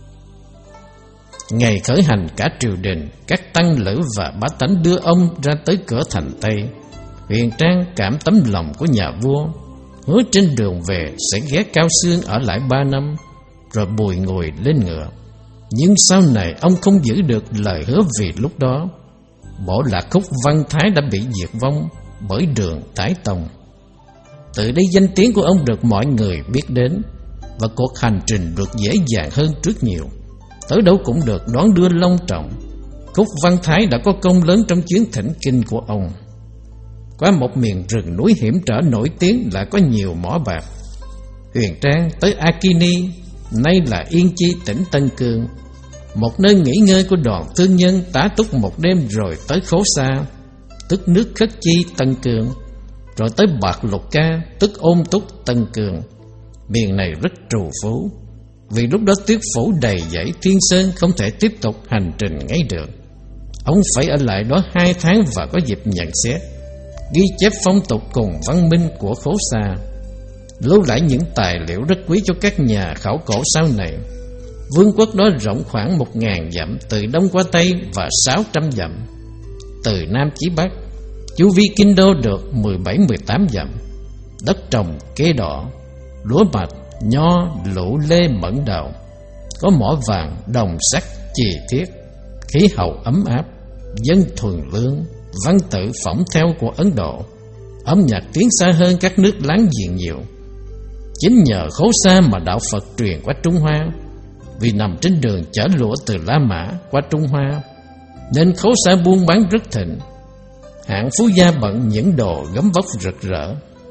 Ngày khởi hành cả triều đình, các tăng lữ và bá tánh đưa ông ra tới cửa thành Tây. Huyền Trang cảm tấm lòng của nhà vua, hứa trên đường về sẽ ghé Cao Xương ở lại ba năm, rồi bùi ngùi lên ngựa. Nhưng sau này ông không giữ được lời hứa, vì lúc đó Bộ Lạc Khúc Văn Thái đã bị diệt vong bởi Đường Thái Tông. Từ đây danh tiếng của ông được mọi người biết đến, và cuộc hành trình được dễ dàng hơn trước nhiều. tới đâu cũng được đón đưa long trọng. Khúc Văn Thái đã có công lớn trong chuyến thỉnh kinh của ông. Qua một miền rừng núi hiểm trở nổi tiếng là có nhiều mỏ bạc. Huyền Trang tới Akini, nay là Yên Chi tỉnh Tân Cương, một nơi nghỉ ngơi của đoàn thương nhân tá túc một đêm, rồi tới Khố Sa, tức nước Khất Chi Tân Cương, rồi tới Bạc Lục Ca, tức Ôn Túc Tân Cương. Miền này rất trù phú, vì lúc đó tuyết phủ đầy dãy Thiên Sơn, không thể tiếp tục hành trình ngay được. Ông phải ở lại đó hai tháng và có dịp nhận xét, ghi chép phong tục cùng văn minh của Khố Sa, lưu lại những tài liệu rất quý cho các nhà khảo cổ sau này. Vương quốc đó rộng khoảng một ngàn dặm từ đông qua tây và sáu trăm dặm từ nam chí bắc. Chu vi kinh đô được mười bảy mười tám dặm. Đất trồng cây đỏ, lúa mạch, nho, lũ lê mẫn đào. Có mỏ vàng, đồng sắt, chì thiết. Khí hậu ấm áp, dân thuần lương, văn tự phỏng theo của Ấn Độ. Âm nhạc tiến xa hơn các nước láng giềng nhiều. Chính nhờ Khố Sa mà đạo Phật truyền qua Trung Hoa, vì nằm trên đường chở lụa từ La Mã qua Trung Hoa, nên Khố Sa buôn bán rất thịnh. Hạng phú gia bận những đồ gấm vóc rực rỡ.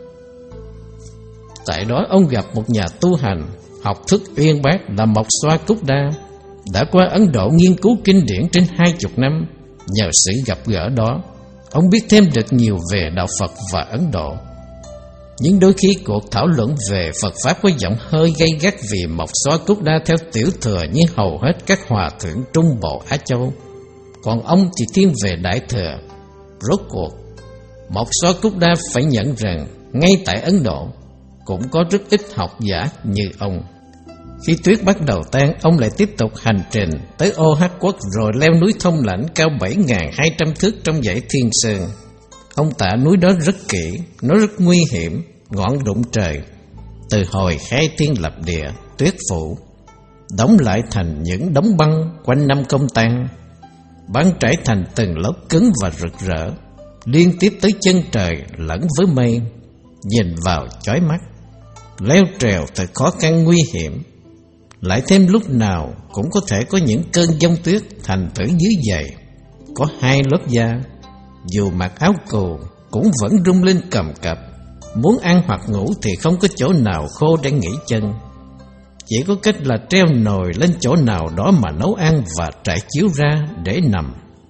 Tại đó ông gặp một nhà tu hành, học thức uyên bác là Mộc Xoa Cúc Đa, đã qua Ấn Độ nghiên cứu kinh điển trên hai chục năm. Nhờ sự gặp gỡ đó, ông biết thêm được nhiều về đạo Phật và Ấn Độ. Nhưng đôi khi cuộc thảo luận về Phật Pháp có giọng hơi gay gắt, vì Mộc Xoa Cúc Đa theo tiểu thừa như hầu hết các hòa thượng Trung Bộ Á Châu, còn ông thì thiên về Đại Thừa. Rốt cuộc, Mộc Xoa Cúc Đa phải nhận rằng ngay tại Ấn Độ cũng có rất ít học giả như ông. Khi tuyết bắt đầu tan, ông lại tiếp tục hành trình tới Ô Hát Quốc, rồi leo núi Thông Lãnh cao bảy nghìn hai trăm thước trong dãy Thiên Sơn. Ông tả núi đó rất kỹ, nó rất nguy hiểm, ngọn đụng trời. Từ hồi khai thiên lập địa, tuyết phủ đóng lại thành những đống băng quanh năm không tan. Băng trải thành từng lớp cứng và rực rỡ, liên tiếp tới chân trời lẫn với mây, nhìn vào chói mắt. Leo trèo thật khó khăn nguy hiểm, lại thêm lúc nào cũng có thể có những cơn giông tuyết, thành thử dưới giày có hai lớp da, dù mặc áo cù cũng vẫn rung lên cầm cập. Muốn ăn hoặc ngủ thì không có chỗ nào khô để nghỉ chân, chỉ có cách là treo nồi lên chỗ nào đó mà nấu ăn và trải chiếu ra để nằm.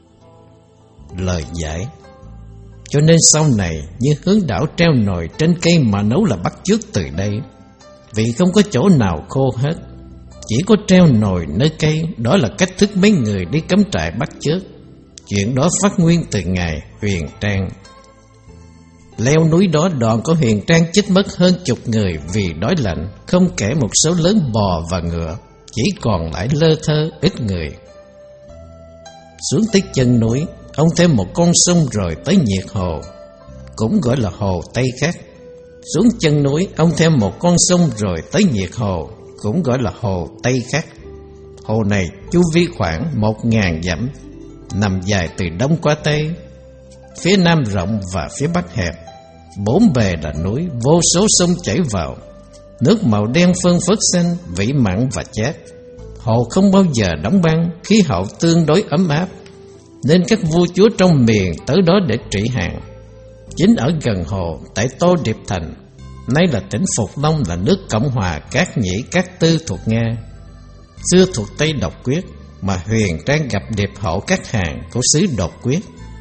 Lời giải. Cho nên sau này như Hướng Đảo treo nồi trên cây mà nấu là bắt chước từ đây, vì không có chỗ nào khô hết, chỉ có treo nồi nơi cây. Đó là cách thức mấy người đi cắm trại bắt chước. Chuyện đó phát nguyên từ ngày Huyền Trang. Leo núi đó, đoàn của Huyền Trang chết mất hơn chục người vì đói lạnh, không kể một số lớn bò và ngựa, chỉ còn lại lơ thơ ít người. Xuống tới chân núi, ông thêm một con sông rồi tới Nhiệt Hồ, cũng gọi là Hồ Tây Khắc. Xuống chân núi, ông thêm một con sông rồi tới Nhiệt Hồ, cũng gọi là Hồ Tây Khắc. Hồ này chu vi khoảng một ngàn dặm, nằm dài từ đông qua tây, phía nam rộng và phía bắc hẹp. Bốn bề là núi, vô số sông chảy vào, nước màu đen phơn phớt xanh, vị mặn và chát. Hồ không bao giờ đóng băng, khí hậu tương đối ấm áp, nên các vua chúa trong miền tới đó để trị hạn. Chính ở gần hồ, tại Tô Điệp Thành, nay là tỉnh Phục Long, là nước Cộng hòa Cát Nhĩ Cát Tư thuộc Nga, xưa thuộc Tây Độc Quyết, mà Huyền Trang gặp Điệp Hậu Các Hàng của xứ Độc Quyết.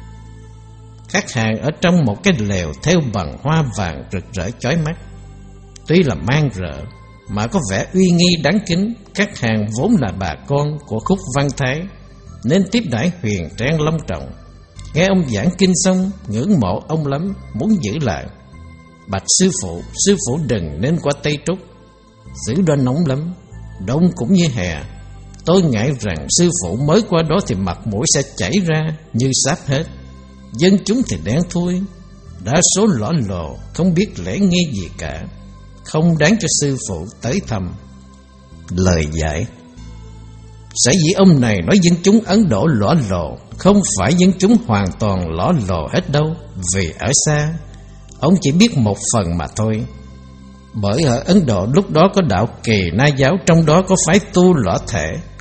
Các Hàng ở trong một cái lều thêu bằng hoa vàng rực rỡ chói mắt. Tuy là mang rợ mà có vẻ uy nghi đáng kính. Các Hàng vốn là bà con của Khúc Văn Thái, nên tiếp đãi Huyền Trang long trọng. Nghe ông giảng kinh xong, ngưỡng mộ ông lắm, muốn giữ lại. Bạch sư phụ, sư phụ đừng nên qua Tây Trúc, xứ đó nóng lắm, đông cũng như hè. Tôi ngại rằng sư phụ mới qua đó thì mặt mũi sẽ chảy ra như sáp hết. Dân chúng thì đen thui, đa số lõ lồ, không biết lễ nghi gì cả, không đáng cho sư phụ tới thăm. Lời giải. Sở dĩ ông này nói dân chúng Ấn Độ lõ lồ, không phải dân chúng hoàn toàn lõ lồ hết đâu, vì ở xa ông chỉ biết một phần mà thôi. Bởi ở Ấn Độ lúc đó có đạo Kỳ Na giáo, trong đó có phái tu lõa thể,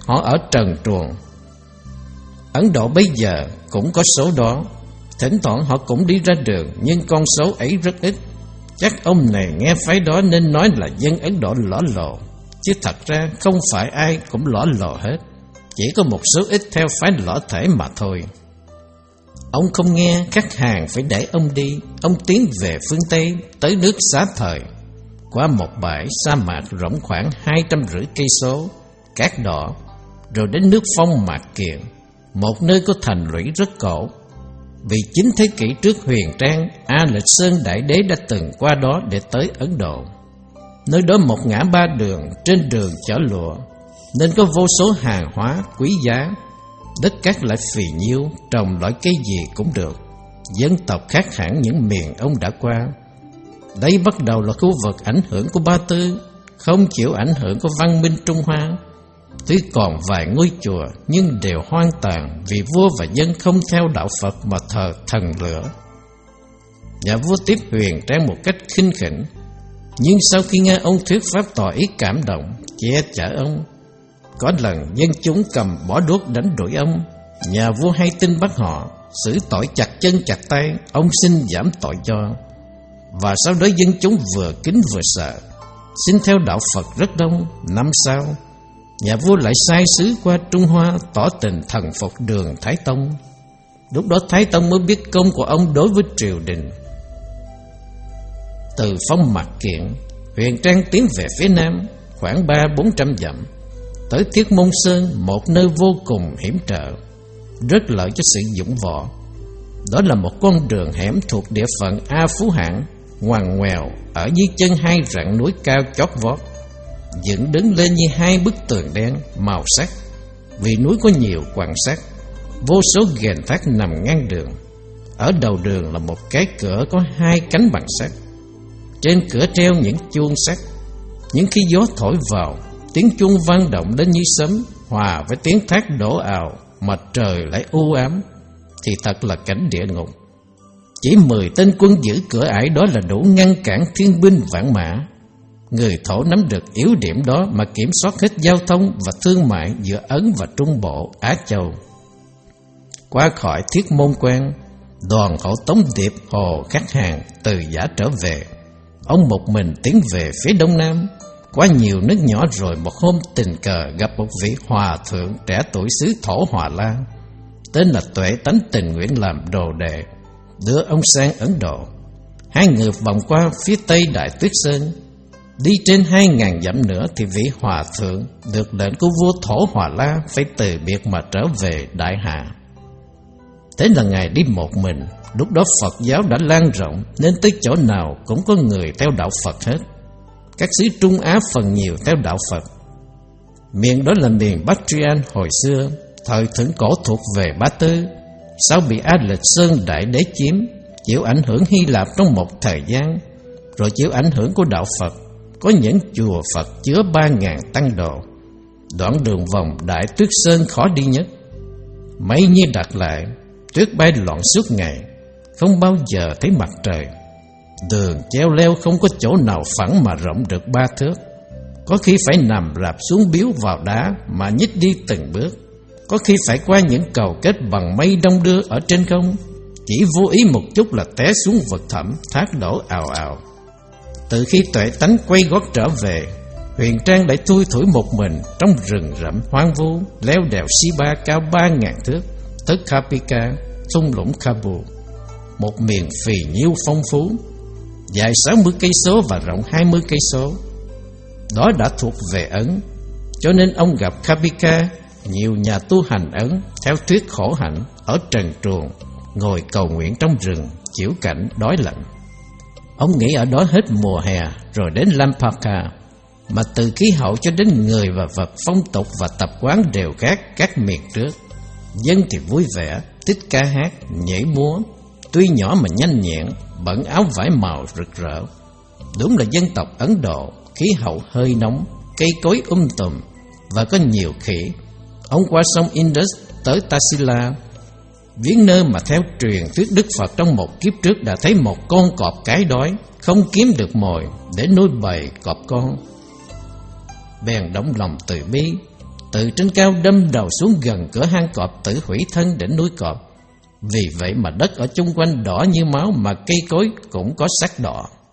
họ ở trần truồng. Ấn Độ bây giờ cũng có số đó. Thỉnh thoảng họ cũng đi ra đường, nhưng con số ấy rất ít. Chắc ông này nghe phái đó nên nói là dân Ấn Độ lõa lồ, chứ thật ra không phải ai cũng lõa lồ hết, chỉ có một số ít theo phái lõa thể mà thôi. Ông không nghe, các hàng phải để ông đi. Ông tiến về phương Tây, tới nước Xá Thời, qua một bãi sa mạc rộng khoảng hai trăm rưỡi cây số, cát đỏ, rồi đến nước Phong Mạc Kiền, một nơi có thành lũy rất cổ. Vì chín thế kỷ trước Huyền Trang, A Lịch Sơn Đại Đế đã từng qua đó để tới Ấn Độ. Nơi đó một ngã ba đường, trên đường chở lụa, nên có vô số hàng hóa quý giá. Đất cát lại phì nhiêu, trồng loại cây gì cũng được. Dân tộc khác hẳn những miền ông đã qua. Đây bắt đầu là khu vực ảnh hưởng của Ba Tư, không chịu ảnh hưởng của văn minh Trung Hoa. Tuy còn vài ngôi chùa nhưng đều hoang tàn vì vua và dân không theo đạo Phật mà thờ thần lửa. Nhà vua tiếp Huyền Trang một cách khinh khỉnh, nhưng sau khi nghe ông thuyết pháp tỏ ý cảm động, che chở ông. Có lần dân chúng cầm bỏ đuốc đánh đuổi ông. Nhà vua hay tin bắt họ, xử tội chặt chân chặt tay. Ông xin giảm tội cho. Và sau đó dân chúng vừa kính vừa sợ, xin theo đạo Phật rất đông. Năm sau, nhà vua lại sai sứ qua Trung Hoa tỏ tình thần phục Đường Thái Tông. Lúc đó Thái Tông mới biết công của ông đối với triều đình. Từ Phong Mạc Kiền, Huyền Trang tiến về phía nam khoảng ba bốn trăm dặm, tới Thiết Môn Sơn, một nơi vô cùng hiểm trở, rất lợi cho sự dũng võ. Đó là một con đường hẻm thuộc địa phận A Phú Hạng, ngoằn ngoèo ở dưới chân hai rặng núi cao chót vót, dựng đứng lên như hai bức tường đen màu sắc. Vì núi có nhiều quặng sắt, vô số ghềnh thác nằm ngang đường. Ở đầu đường là một cái cửa có hai cánh bằng sắt. Trên cửa treo những chuông sắt. Nhưng khi gió thổi vào, tiếng chuông vang động lên như sấm, hòa với tiếng thác đổ ào, mà trời lại u ám, thì thật là cảnh địa ngục. Chỉ mười tên quân giữ cửa ải đó là đủ ngăn cản thiên binh vạn mã. Người Thổ nắm được yếu điểm đó mà kiểm soát hết giao thông và thương mại giữa Ấn và Trung Bộ Á Châu. Qua khỏi Thiết Môn Quan, đoàn hộ Tống Điệp Hồ Khắc Hàng từ Giả trở về. Ông một mình tiến về phía đông nam, qua nhiều nước nhỏ, rồi một hôm tình cờ gặp một vị hòa thượng trẻ tuổi xứ Thổ Hòa Lan, tên là Tuệ Tánh, tình nguyện làm đồ đệ, đưa ông sang Ấn Độ. Hai người vòng qua phía tây Đại Tuyết Sơn. Đi trên hai ngàn dặm nữa thì vị hòa thượng được lệnh của vua Thổ Hòa Lan phải từ biệt mà trở về Đại Hạ. Thế là ngài đi một mình. Lúc đó Phật giáo đã lan rộng, nên tới chỗ nào cũng có người theo đạo Phật hết. Các xứ Trung Á phần nhiều theo đạo Phật. Miền đó là miền Bactrian hồi xưa, thời thượng cổ thuộc về Ba Tư. Sau bị A Lịch Sơn Đại Đế chiếm, chịu ảnh hưởng Hy Lạp trong một thời gian, rồi chịu ảnh hưởng của đạo Phật. Có những chùa Phật chứa ba ngàn tăng đồ. Đoạn đường vòng Đại Tuyết Sơn khó đi nhất. Mây như đặt lại, tuyết bay loạn suốt ngày, không bao giờ thấy mặt trời. Đường treo leo không có chỗ nào phẳng mà rộng được ba thước. Có khi phải nằm rạp xuống biếu vào đá mà nhích đi từng bước. Có khi phải qua những cầu kết bằng mây đông đưa ở trên không, chỉ vô ý một chút là té xuống vực thẳm, thác đổ ào ào. Từ khi Tuệ Tánh quay gót trở về, Huyền Trang lại thui thủi một mình trong rừng rậm hoang vu, leo đèo Siba cao ba ngàn thước, tới Kapika, thung lũng Kabu, một miền phì nhiêu phong phú, dài sáu mươi cây số và rộng hai mươi cây số. Đó đã thuộc về Ấn, cho nên ông gặp Kapika, nhiều nhà tu hành Ấn theo thuyết khổ hạnh ở trần truồng, ngồi cầu nguyện trong rừng, chịu cảnh đói lạnh. Ông nghĩ ở đó hết mùa hè rồi đến Lampaka, mà từ khí hậu cho đến người và vật, phong tục và tập quán đều khác các miền trước. Dân thì vui vẻ, thích ca hát, nhảy múa, tuy nhỏ mà nhanh nhẹn, bận áo vải màu rực rỡ. Đúng là dân tộc Ấn Độ, khí hậu hơi nóng, cây cối um tùm và có nhiều khỉ. Ông qua sông Indus tới Taxila, viếng nơi mà theo truyền thuyết Đức Phật trong một kiếp trước đã thấy một con cọp cái đói, không kiếm được mồi để nuôi bầy cọp con. Bèn động lòng từ bi, từ trên cao đâm đầu xuống gần cửa hang cọp tự hủy thân đỉnh núi cọp. Vì vậy mà đất ở chung quanh đỏ như máu, mà cây cối cũng có sắc đỏ.